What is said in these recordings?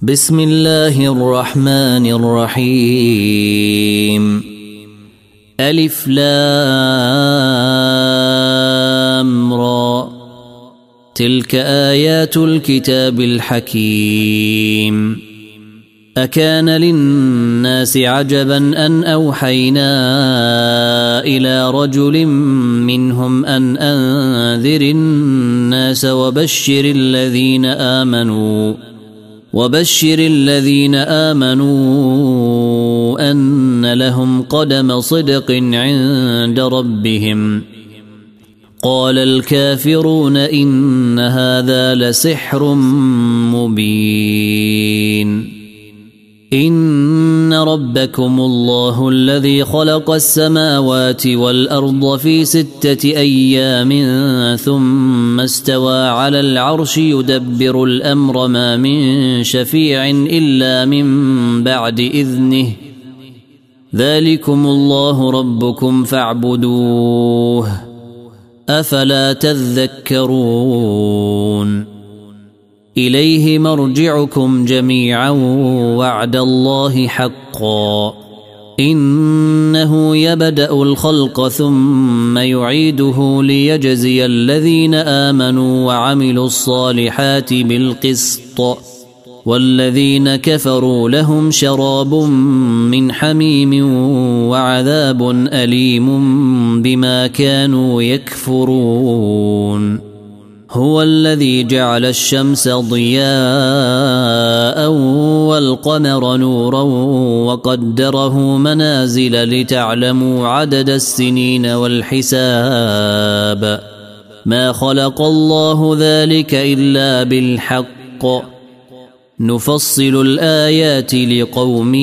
بسم الله الرحمن الرحيم. ألف لام را، تلك آيات الكتاب الحكيم. أكان للناس عجبا أن أوحينا إلى رجل منهم أن أنذر الناس وبشر الذين آمنوا أن لهم قدم صدق عند ربهم. قال الكافرون إن هذا لسحر مبين. إن ربكم الله الذي خلق السماوات والأرض في 6 أيام ثم استوى على العرش يدبر الأمر ما من شفيع إلا من بعد إذنه. ذلكم الله ربكم فاعبدوه أفلا تذكرون. إليه مرجعكم جميعا وعد الله حقا. إنه يبدأ الخلق ثم يعيده ليجزي الذين آمنوا وعملوا الصالحات بالقسط، والذين كفروا لهم شراب من حميم وعذاب أليم بما كانوا يكفرون. هو الذي جعل الشمس ضياء والقمر نورا وقدره منازل لتعلموا عدد السنين والحساب. ما خلق الله ذلك إلا بالحق، نفصل الآيات لقوم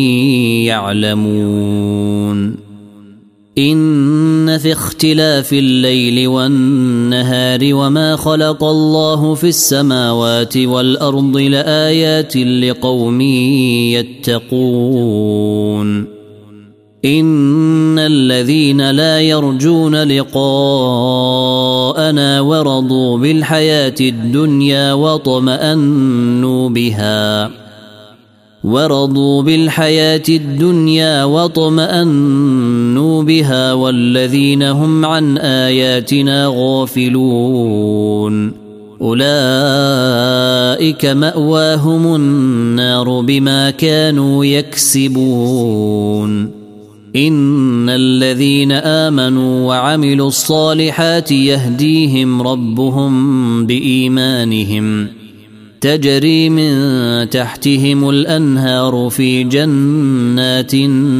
يعلمون. إن في اختلاف الليل والنهار وما خلق الله في السماوات والأرض لآيات لقوم يتقون. إن الذين لا يرجون لقاءنا ورضوا بالحياة الدنيا واطمأنوا بها والذين هم عن آياتنا غافلون أولئك مأواهم النار بما كانوا يكسبون. إن الذين آمنوا وعملوا الصالحات يهديهم ربهم بإيمانهم، تجري من تحتهم الأنهار في جنات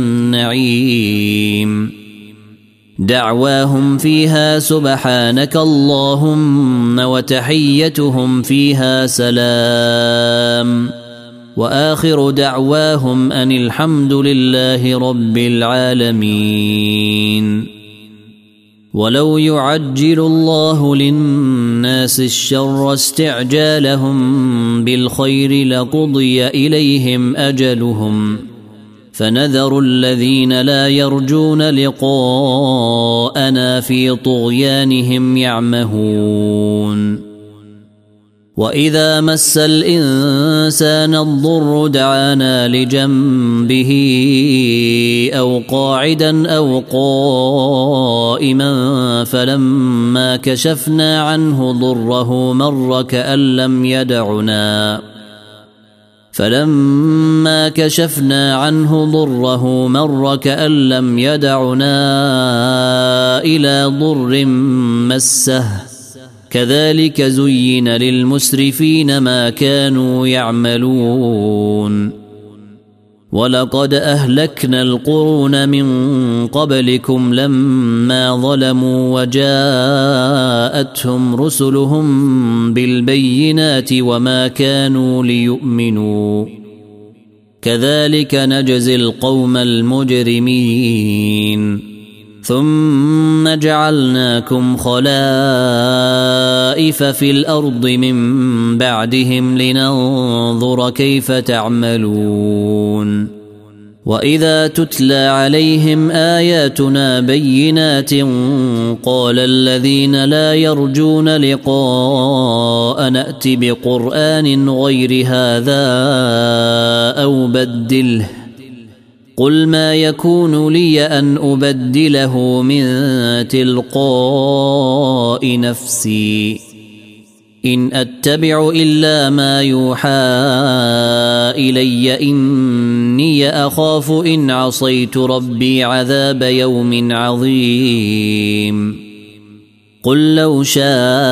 النعيم. دعواهم فيها سبحانك اللهم وتحيتهم فيها سلام، وآخر دعواهم أن الحمد لله رب العالمين. ولو يعجل الله للناس الشر استعجالهم بالخير لقضي إليهم أجلهم، فنذر الذين لا يرجون لقاءنا في طغيانهم يعمهون. وإذا مس الإنسان الضر دعانا لجنبه أو قاعدا أو قائما فلما كشفنا عنه ضره مر كأن لم يدعنا إلى ضر مسه. كذلك زين للمسرفين ما كانوا يعملون. ولقد أهلكنا القرون من قبلكم لما ظلموا وجاءتهم رسلهم بالبينات وما كانوا ليؤمنوا. كذلك نجزي القوم المجرمين. ثم جعلناكم خلائف في الأرض من بعدهم لننظر كيف تعملون. وإذا تتلى عليهم آياتنا بينات قال الذين لا يرجون لقاء نأت بقرآن غير هذا أبدله قل ما يكون لي أن أبدله من تلقاء نفسي إن أتبع إلا ما يوحى إلي إني أخاف إن عصيت ربي عذاب يوم عظيم قل لو شاء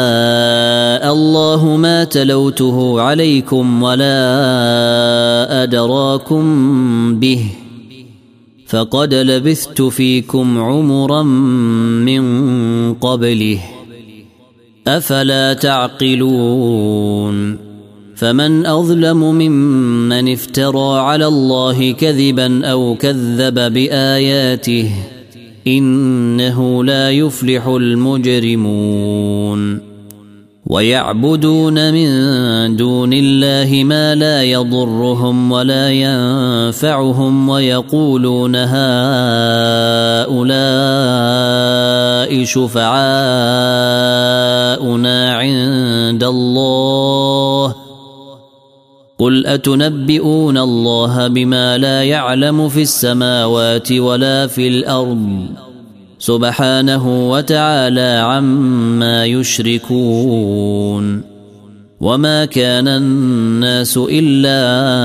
الله ما تلوته عليكم ولا أدراكم به فقد لبثت فيكم عمرا من قبله أفلا تعقلون فمن أظلم ممن افترى على الله كذبا أو كذب بآياته إنه لا يفلح المجرمون ويعبدون من دون الله ما لا يضرهم ولا ينفعهم ويقولون هؤلاء شفعاؤنا عند الله قل أتنبئون الله بما لا يعلم في السماوات ولا في الأرض سبحانه وتعالى عما يشركون وما كان الناس إلا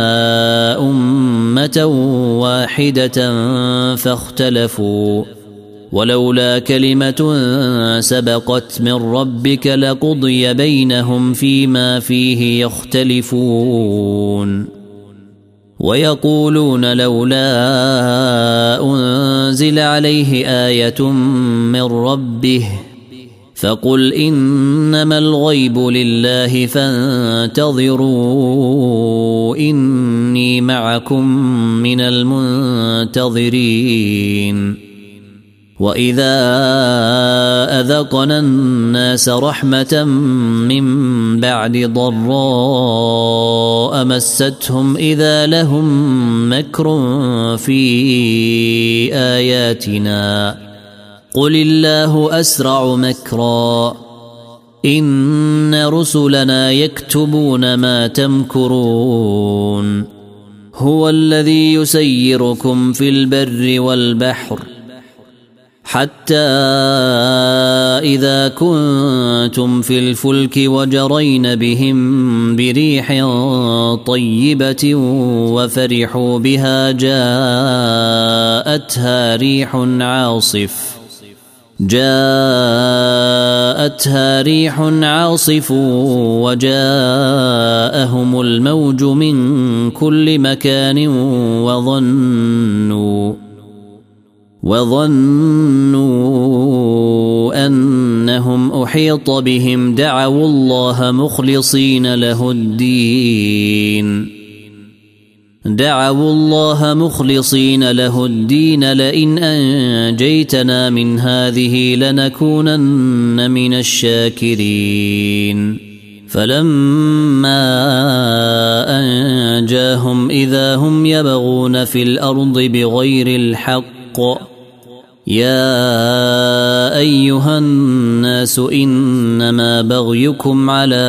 أمة واحدة فاختلفوا ولولا كلمة سبقت من ربك لقضي بينهم فيما فيه يختلفون ويقولون لولا أنزل عليه آية من ربه فقل إنما الغيب لله فانتظروا إني معكم من المنتظرين وإذا أذقنا الناس رحمة من بعد ضراء مستهم إذا لهم مكر في آياتنا قل الله أسرع مكرا إن رسلنا يكتبون ما تمكرون هو الذي يسيركم في البر والبحر حتى إذا كنتم في الفلك وجرين بهم بريح طيبة وفرحوا بها جاءتها ريح عاصف وجاءهم الموج من كل مكان وظنوا أنهم أحيط بهم دعوا الله مخلصين له الدين لئن أنجيتنا من هذه لنكونن من الشاكرين فلما أنجاهم إذا هم يبغون في الأرض بغير الحق يا أيها الناس إنما بغيكم على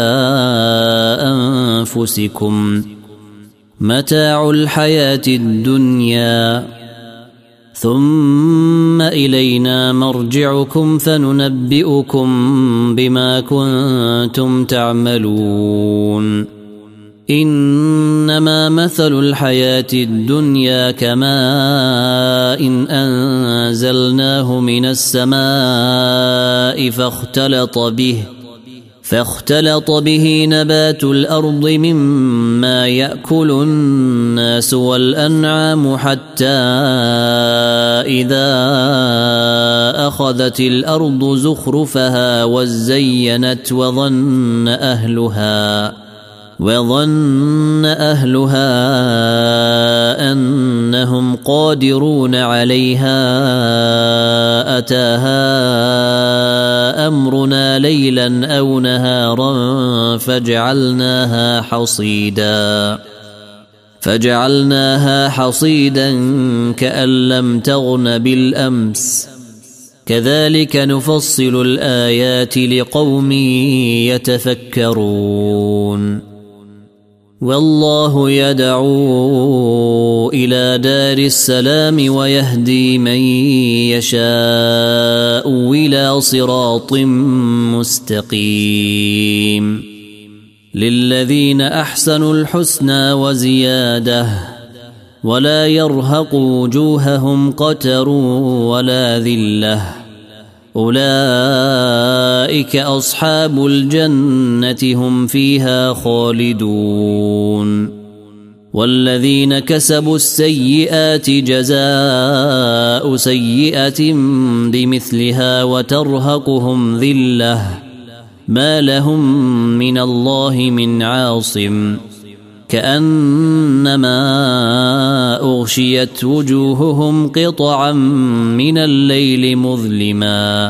أنفسكم متاع الحياة الدنيا ثم إلينا مرجعكم فننبئكم بما كنتم تعملون إنما مثل الحياة الدنيا كماء إن أنزلناه من السماء فاختلط به نبات الأرض مما يأكل الناس والأنعام حتى إذا أخذت الأرض زخرفها وزينت وظن أهلها أنهم قادرون عليها أتاها أمرنا ليلا أو نهارا فجعلناها حصيدا كأن لم تغن بالأمس كذلك نفصل الآيات لقوم يتفكرون والله يدعو إلى دار السلام ويهدي من يشاء إلى صراط مستقيم للذين أحسنوا الحسنى وزيادة ولا يرهق وجوههم قتر ولا ذلة أولئك أصحاب الجنة هم فيها خالدون والذين كسبوا السيئات جزاء سيئة بمثلها وترهقهم ذلة ما لهم من الله من عاصم كأنما أغشيت وجوههم قطعا من الليل مظلما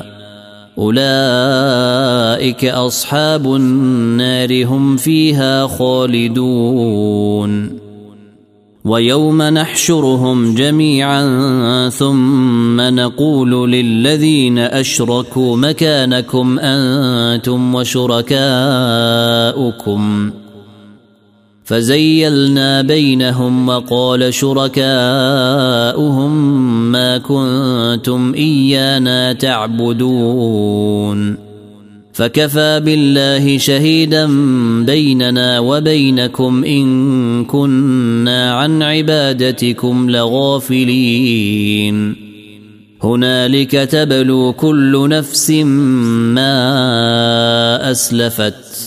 أولئك أصحاب النار هم فيها خالدون ويوم نحشرهم جميعا ثم نقول للذين أشركوا مكانكم أنتم وشركاؤكم فزيلنا بينهم وقال شركاؤهم ما كنتم إيانا تعبدون فكفى بالله شهيدا بيننا وبينكم إن كنا عن عبادتكم لغافلين هنالك تبلو كل نفس ما أسلفت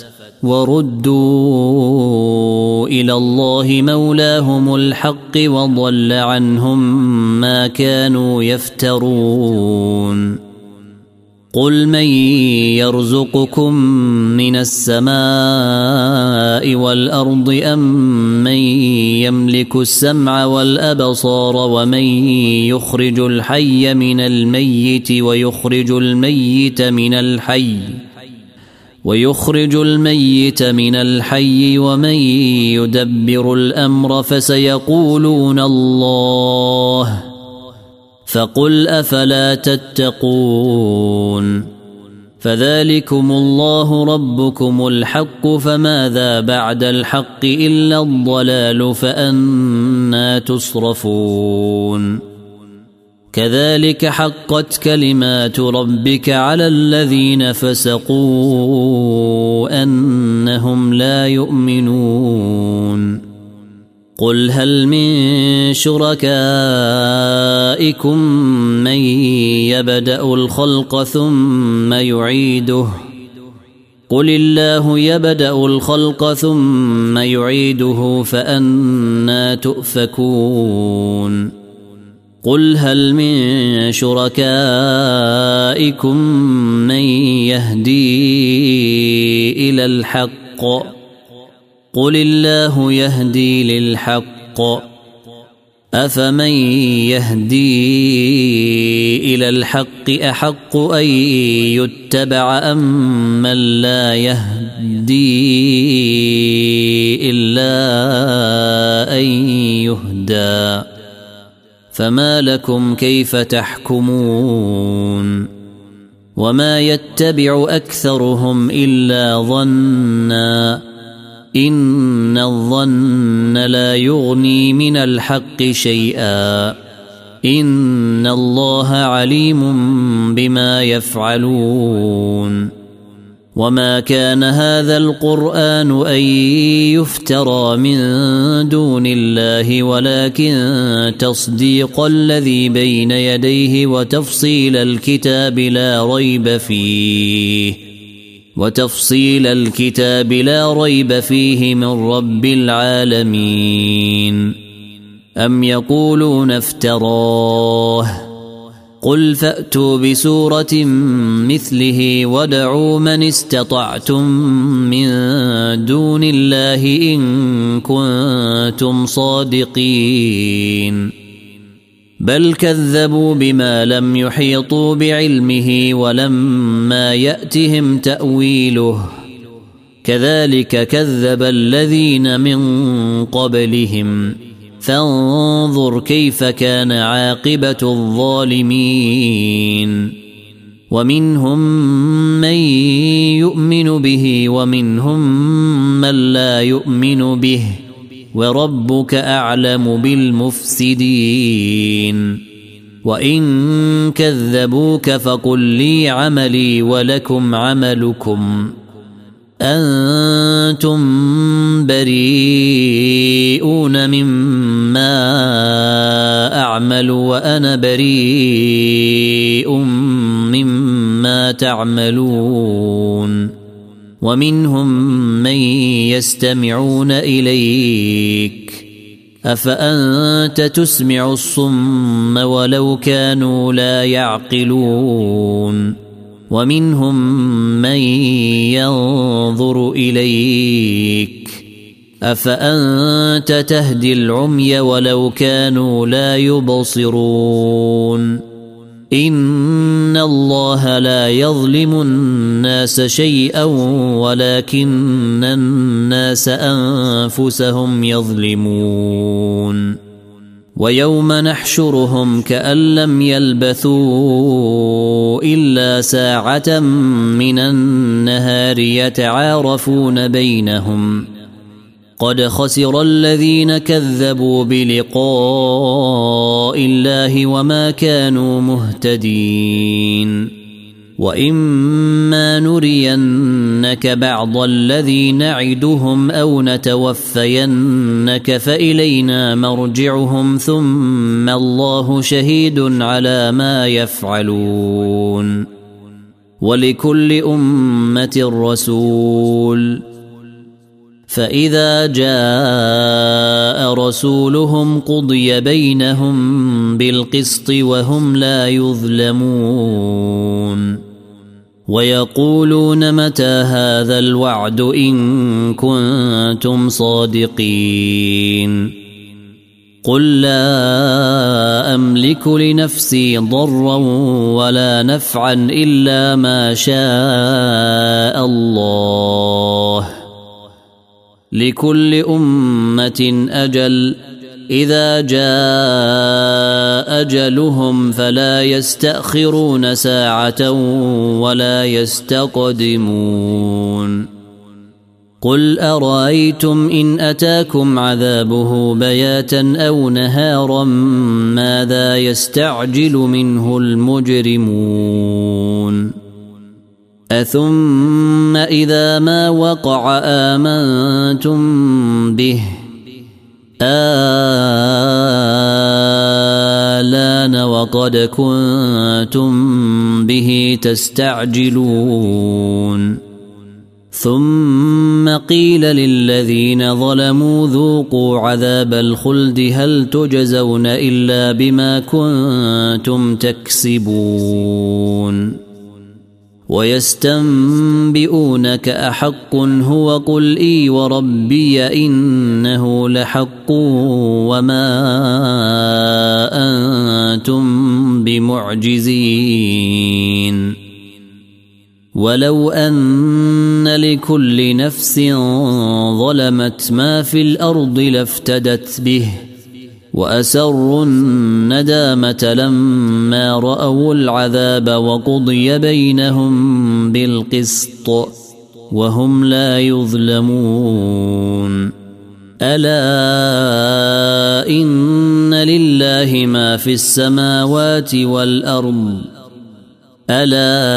وردوا إلى الله مولاهم الحق وضل عنهم ما كانوا يفترون قل من يرزقكم من السماء والأرض أم من يملك السمع والأبصار ومن يخرج الحي من الميت ويخرج الميت من الحي ومن يدبر الأمر فسيقولون الله فقل أفلا تتقون فذلكم الله ربكم الحق فماذا بعد الحق إلا الضلال فأنى تصرفون كذلك حقت كلمات ربك على الذين فسقوا أنهم لا يؤمنون قل هل من شركائكم من يبدأ الخلق ثم يعيده قل الله يبدأ الخلق ثم يعيده فأنى تؤفكون قل هل من شركائكم من يهدي إلى الحق قل الله يهدي للحق أفمن يهدي إلى الحق أحق أن يتبع أم من لا يهدي إلا أن يهدى فما لكم كيف تحكمون وما يتبع أكثرهم إلا ظنا إن الظن لا يغني من الحق شيئا إن الله عليم بما يفعلون وما كان هذا القرآن أن يفترى من دون الله ولكن تصديق الذي بين يديه وتفصيل الكتاب لا ريب فيه من رب العالمين أم يقولون افتراه قل فأتوا بسورة مثله ودعوا من استطعتم من دون الله إن كنتم صادقين بل كذبوا بما لم يحيطوا بعلمه ولما يأتهم تأويله كذلك كذب الذين من قبلهم فانظر كيف كان عاقبة الظالمين ومنهم من يؤمن به ومنهم من لا يؤمن به وربك أعلم بالمفسدين وإن كذبوك فقل لي عملي ولكم عملكم أنتم بريئون مما أعمل وأنا بريء مما تعملون ومنهم من يستمعون إليك أفأنت تسمع الصم ولو كانوا لا يعقلون ومنهم من ينظر إليك أفأنت تهدي العمي ولو كانوا لا يبصرون إن الله لا يظلم الناس شيئا ولكن الناس أنفسهم يظلمون ويوم نحشرهم كأن لم يلبثوا إلا ساعة من النهار يتعارفون بينهم قد خسر الذين كذبوا بلقاء الله وما كانوا مهتدين وإما نرينك بعض الذي نعدهم أو نتوفينك فإلينا مرجعهم ثم الله شهيد على ما يفعلون ولكل أمة رسول فإذا جاء رسولهم قضي بينهم بالقسط وهم لا يظلمون ويقولون متى هذا الوعد إن كنتم صادقين قل لا أملك لنفسي ضرا ولا نفعا إلا ما شاء الله لكل أمة أجل إذا جاء أجلهم فلا يستأخرون ساعة ولا يستقدمون قل أرأيتم إن أتاكم عذابه بياتا أو نهارا ماذا يستعجل منه المجرمون أثم إذا ما وقع آمنتم به آلان وقد كنتم به تستعجلون ثم قيل للذين ظلموا ذوقوا عذاب الخلد هل تجزون إلا بما كنتم تكسبون ويستنبئونك أحق هو قل إي وربي إنه لحق وما أنتم بمعجزين ولو أن لكل نفس ظلمت ما في الأرض لافتدت به وأسروا الندامة لما رأوا العذاب وقضي بينهم بالقسط وهم لا يظلمون ألا إن لله ما في السماوات والأرض ألا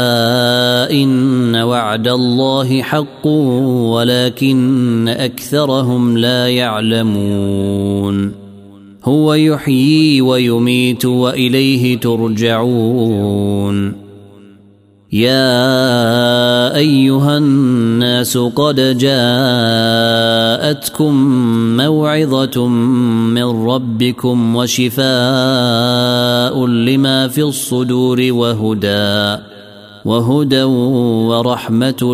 إن وعد الله حق ولكن أكثرهم لا يعلمون هو يحيي ويميت وإليه ترجعون يا أيها الناس قد جاءتكم موعظة من ربكم وشفاء لما في الصدور وهدى ورحمة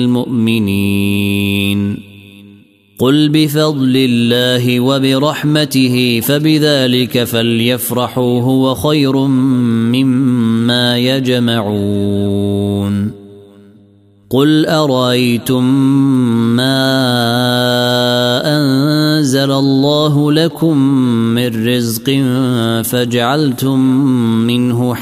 للمؤمنين قل بفضل الله وبرحمته فبذلك فليفرحوا هو خير مما يجمعون قل أرأيتم ما أنزل الله لكم من رزق فجعلتم منه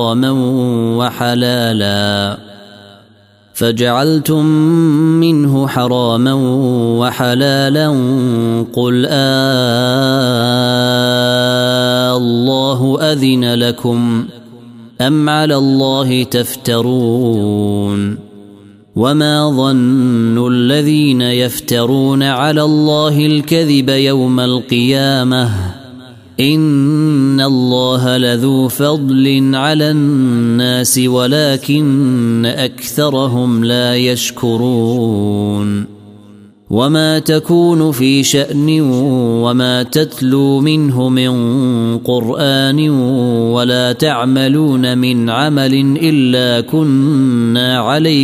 حراما وحلالا قل الله أذن لكم أم على الله تفترون وما ظن الذين يفترون على الله الكذب يوم القيامة إن الله لذو فضل على الناس ولكن أكثرهم لا يشكرون وما تكون في شأن وما تتلو منه من قرآن ولا تعملون من عمل إلا كنا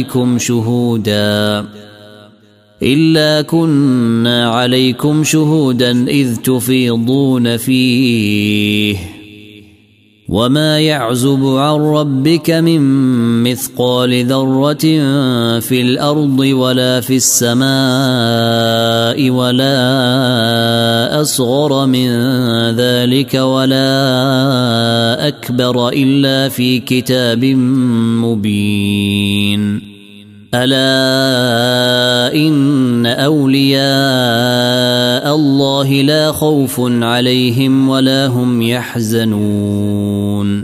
عليكم شهودا إذ تفيضون فيه وما يعزب عن ربك من مثقال ذرة في الأرض ولا في السماء ولا أصغر من ذلك ولا أكبر إلا في كتاب مبين ألا إن أولياء الله لا خوف عليهم ولا هم يحزنون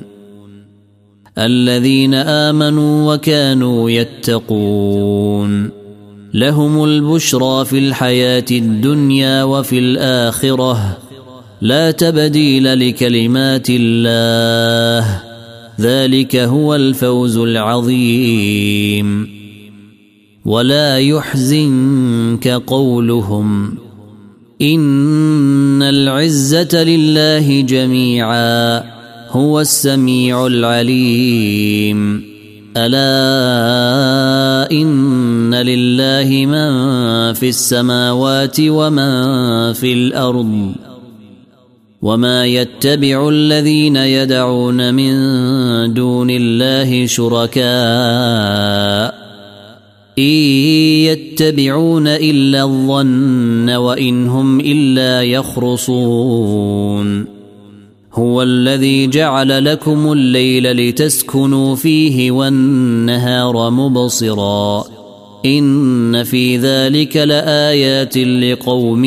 الذين آمنوا وكانوا يتقون لهم البشرى في الحياة الدنيا وفي الآخرة لا تبديل لكلمات الله ذلك هو الفوز العظيم ولا يحزنك قولهم إن العزة لله جميعا هو السميع العليم ألا إن لله من في السماوات ومن في الأرض وما يتبع الذين يدعون من دون الله شركاء إن يتبعون إلا الظن وإن هم إلا يخرصون هو الذي جعل لكم الليل لتسكنوا فيه والنهار مبصرا إن في ذلك لآيات لقوم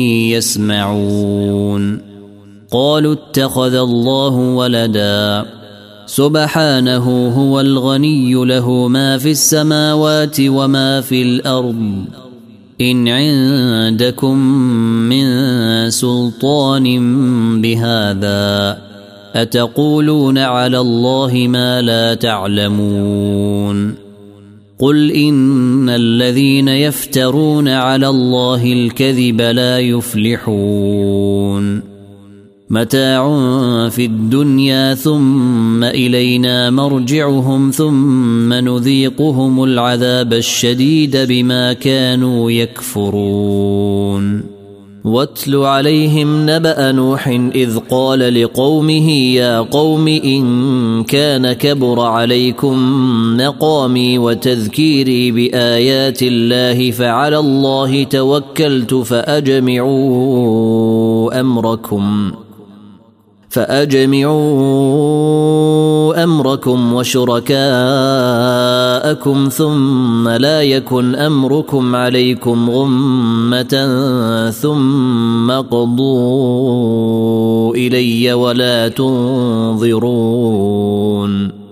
يسمعون قالوا اتخذ الله ولدا سبحانه هو الغني له ما في السماوات وما في الأرض إن عندكم من سلطان بهذا أتقولون على الله ما لا تعلمون قل إن الذين يفترون على الله الكذب لا يفلحون متاع في الدنيا ثم إلينا مرجعهم ثم نذيقهم العذاب الشديد بما كانوا يكفرون واتل عليهم نبأ نوح إذ قال لقومه يا قوم إن كان كبر عليكم مقامي وتذكيري بآيات الله فعلى الله توكلت فأجمعوا أمركم وشركاءكم ثم لا يكن أمركم عليكم غمة ثم قضوا إلي ولا تنظرون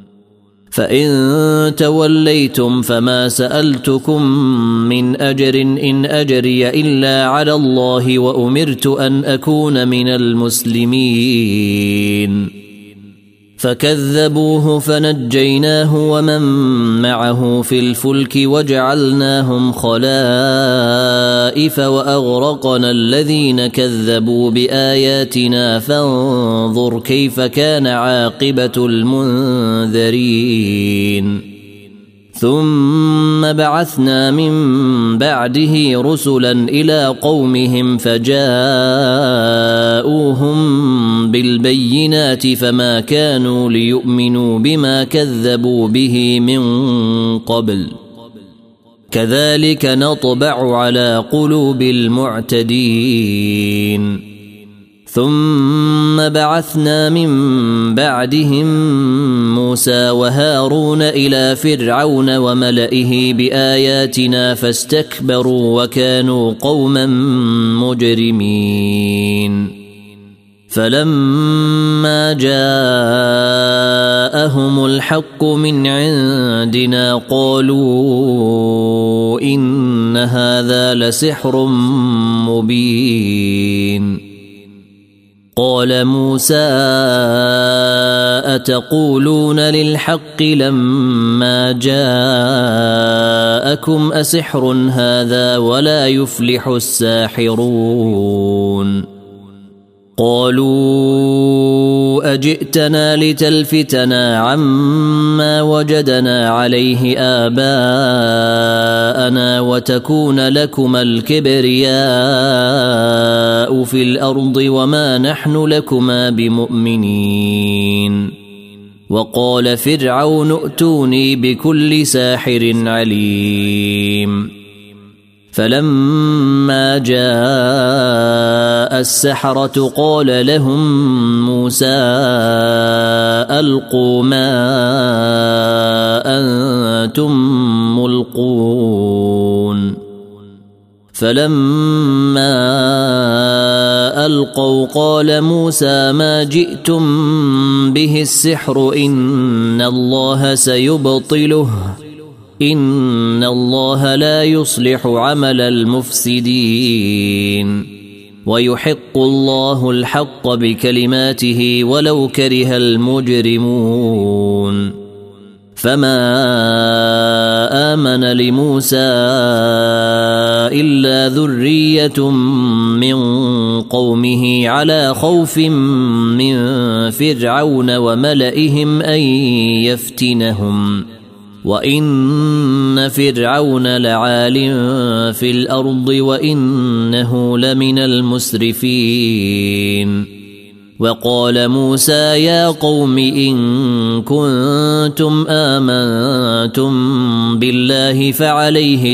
فإن توليتم فما سألتكم من أجر إن أجري إلا على الله وأمرت أن أكون من المسلمين فكذبوه فنجيناه ومن معه في الفلك وجعلناهم خلائف وأغرقنا الذين كذبوا بآياتنا فانظر كيف كان عاقبة المنذرين ثم بعثنا من بعده رسلا إلى قومهم فجاءوهم بالبينات فما كانوا ليؤمنوا بما كذبوا به من قبل كذلك نطبع على قلوب المعتدين ثم بعثنا من بعدهم موسى وهارون إلى فرعون وملئه بآياتنا فاستكبروا وكانوا قوما مجرمين فلما جاءهم الحق من عندنا قالوا إن هذا لسحر مبين قال موسى أتقولون للحق لما جاءكم أسحر هذا ولا يفلح الساحرون قالوا أجئتنا لتلفتنا عما وجدنا عليه آباءنا وتكون لكما الكبرياء في الأرض وما نحن لكما بمؤمنين وقال فرعون ائتوني بكل ساحر عليم فلما جاء السحرة قال لهم موسى ألقوا ما أنتم ملقون فلما ألقوا قال موسى ما جئتم به السحر إن الله سيبطله إن الله لا يصلح عمل المفسدين ويحق الله الحق بكلماته ولو كره المجرمون فما آمن لموسى إلا ذرية من قومه على خوف من فرعون وملئهم أن يفتنهم وإن فرعون لعال في الأرض وإنه لمن المسرفين وقال موسى يا قوم إن كنتم آمنتم بالله فعليه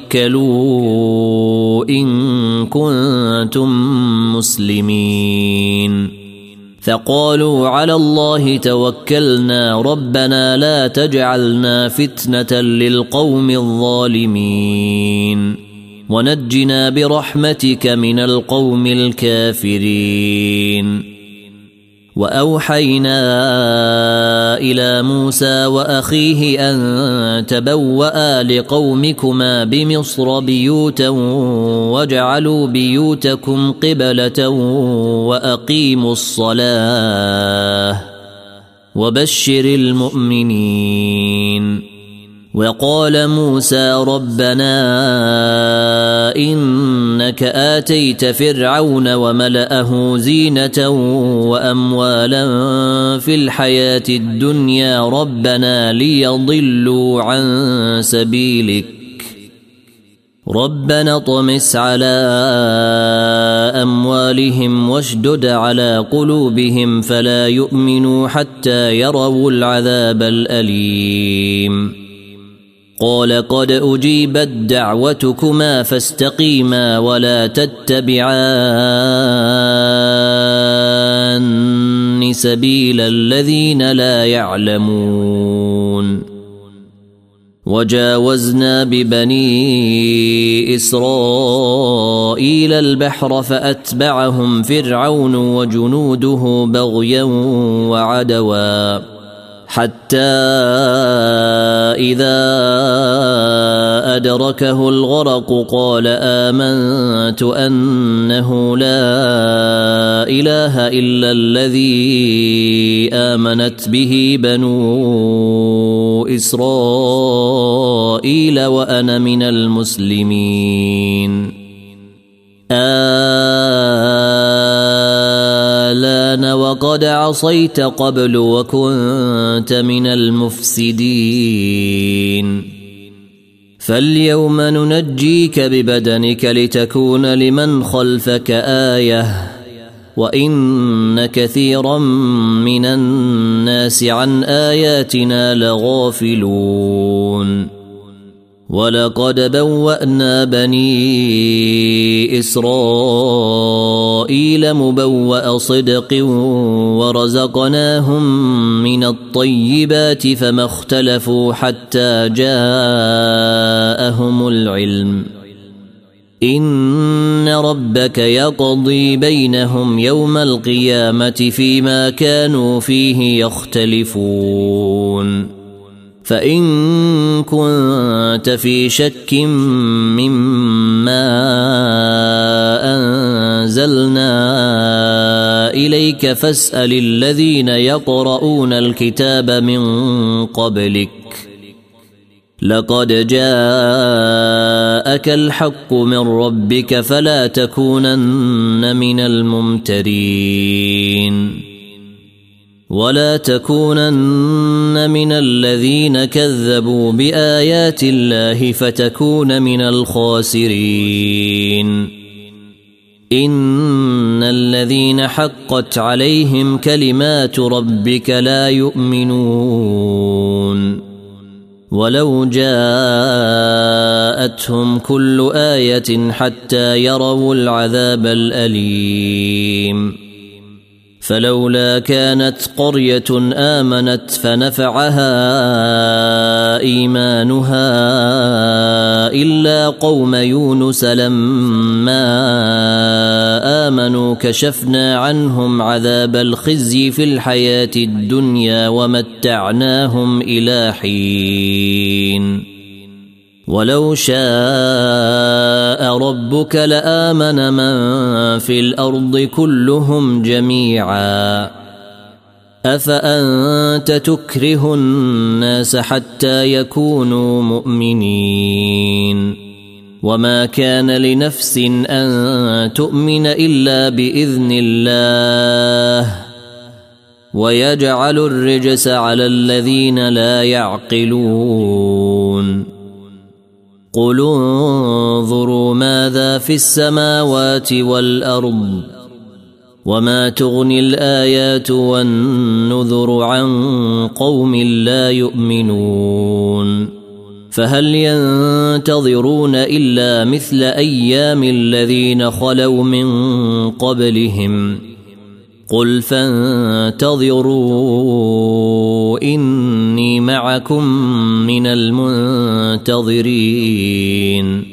توكلوا إن كنتم مسلمين فقالوا على الله توكلنا ربنا لا تجعلنا فتنة للقوم الظالمين ونجنا برحمتك من القوم الكافرين وأوحينا إلى موسى وأخيه أن تبوأ لقومكما بمصر بيوتا واجعلوا بيوتكم قبلة وأقيموا الصلاة وبشر المؤمنين وقال موسى ربنا إنك آتيت فرعون وملأه زينة وأموالا في الحياة الدنيا ربنا ليضلوا عن سبيلك ربنا طمس على أموالهم واشدد على قلوبهم فلا يؤمنوا حتى يروا العذاب الأليم قال قد أجيبت دعوتكما فاستقيما ولا تتبعان سبيل الذين لا يعلمون وجاوزنا ببني إسرائيل البحر فأتبعهم فرعون وجنوده بغيا وعدوا حتى إذا أدركه الغرق قال آمنت أنه لا إله إلا الذي آمنت به بنو إسرائيل وأنا من المسلمين الآن وقد عصيت قبل وكنت من المفسدين فاليوم ننجيك ببدنك لتكون لمن خلفك آية وإن كثيرا من الناس عن آياتنا لغافلون ولقد بوأنا بني إسرائيل مبوأ صدق ورزقناهم من الطيبات فما اختلفوا حتى جاءهم العلم إن ربك يقضي بينهم يوم القيامة فيما كانوا فيه يختلفون فإن كنت في شك مما أنزلنا إليك فاسأل الذين يقرؤون الكتاب من قبلك لقد جاءك الحق من ربك فلا تكونن من الممترين ولا تكونن من الذين كذبوا بآيات الله فتكون من الخاسرين إن الذين حقت عليهم كلمات ربك لا يؤمنون ولو جاءتهم كل آية حتى يروا العذاب الأليم فلولا كانت قرية آمنت فنفعها إيمانها إلا قوم يونس لما آمنوا كشفنا عنهم عذاب الخزي في الحياة الدنيا ومتعناهم إلى حين ولو شاء ربك لآمن من في الأرض كلهم جميعا أفأنت تكره الناس حتى يكونوا مؤمنين وما كان لنفس أن تؤمن إلا بإذن الله ويجعل الرجس على الذين لا يعقلون قل انظروا ماذا في السماوات والأرض وما تغني الآيات والنذر عن قوم لا يؤمنون فهل ينتظرون إلا مثل أيام الذين خلوا من قبلهم قل فانتظروا إني معكم من المنتظرين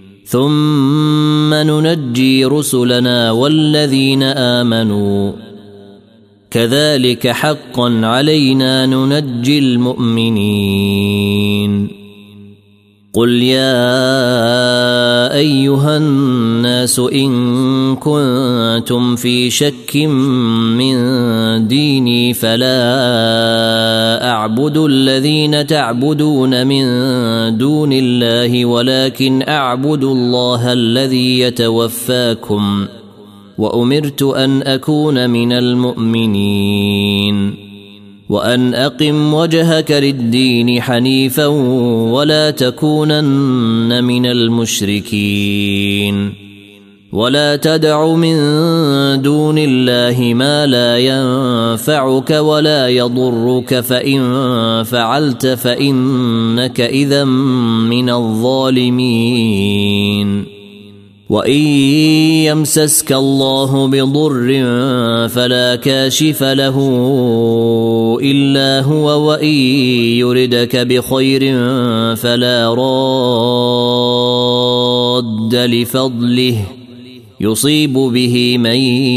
ثم ننجي رسلنا والذين آمنوا كذلك حقا علينا ننجي المؤمنين قل يا أيها الناس إن كنتم في شك من ديني فلا أعبد الذين تعبدون من دون الله ولكن أعبد الله الذي يتوفاكم وأمرت أن أكون من المؤمنين وأن أقم وجهك للدين حنيفا ولا تكونن من المشركين ولا تدع من دون الله ما لا ينفعك ولا يضرك فإن فعلت فإنك إذا من الظالمين وإن يمسسك الله بضر فلا كاشف له إلا هو وإن يردك بخير فلا راد لفضله يصيب به من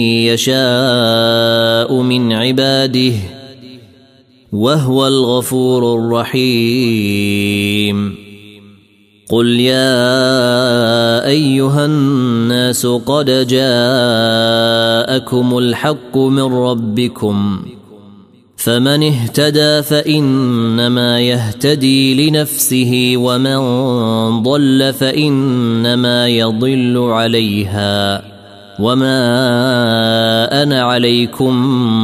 يشاء من عباده وهو الغفور الرحيم قل يا أيها الناس قد جاءكم الحق من ربكم فمن اهتدى فإنما يهتدي لنفسه ومن ضل فإنما يضل عليها وما أنا عليكم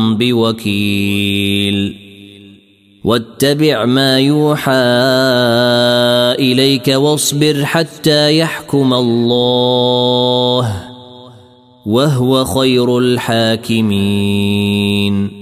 بوكيل واتبع ما يوحى إليك واصبر حتى يحكم الله وهو خير الحاكمين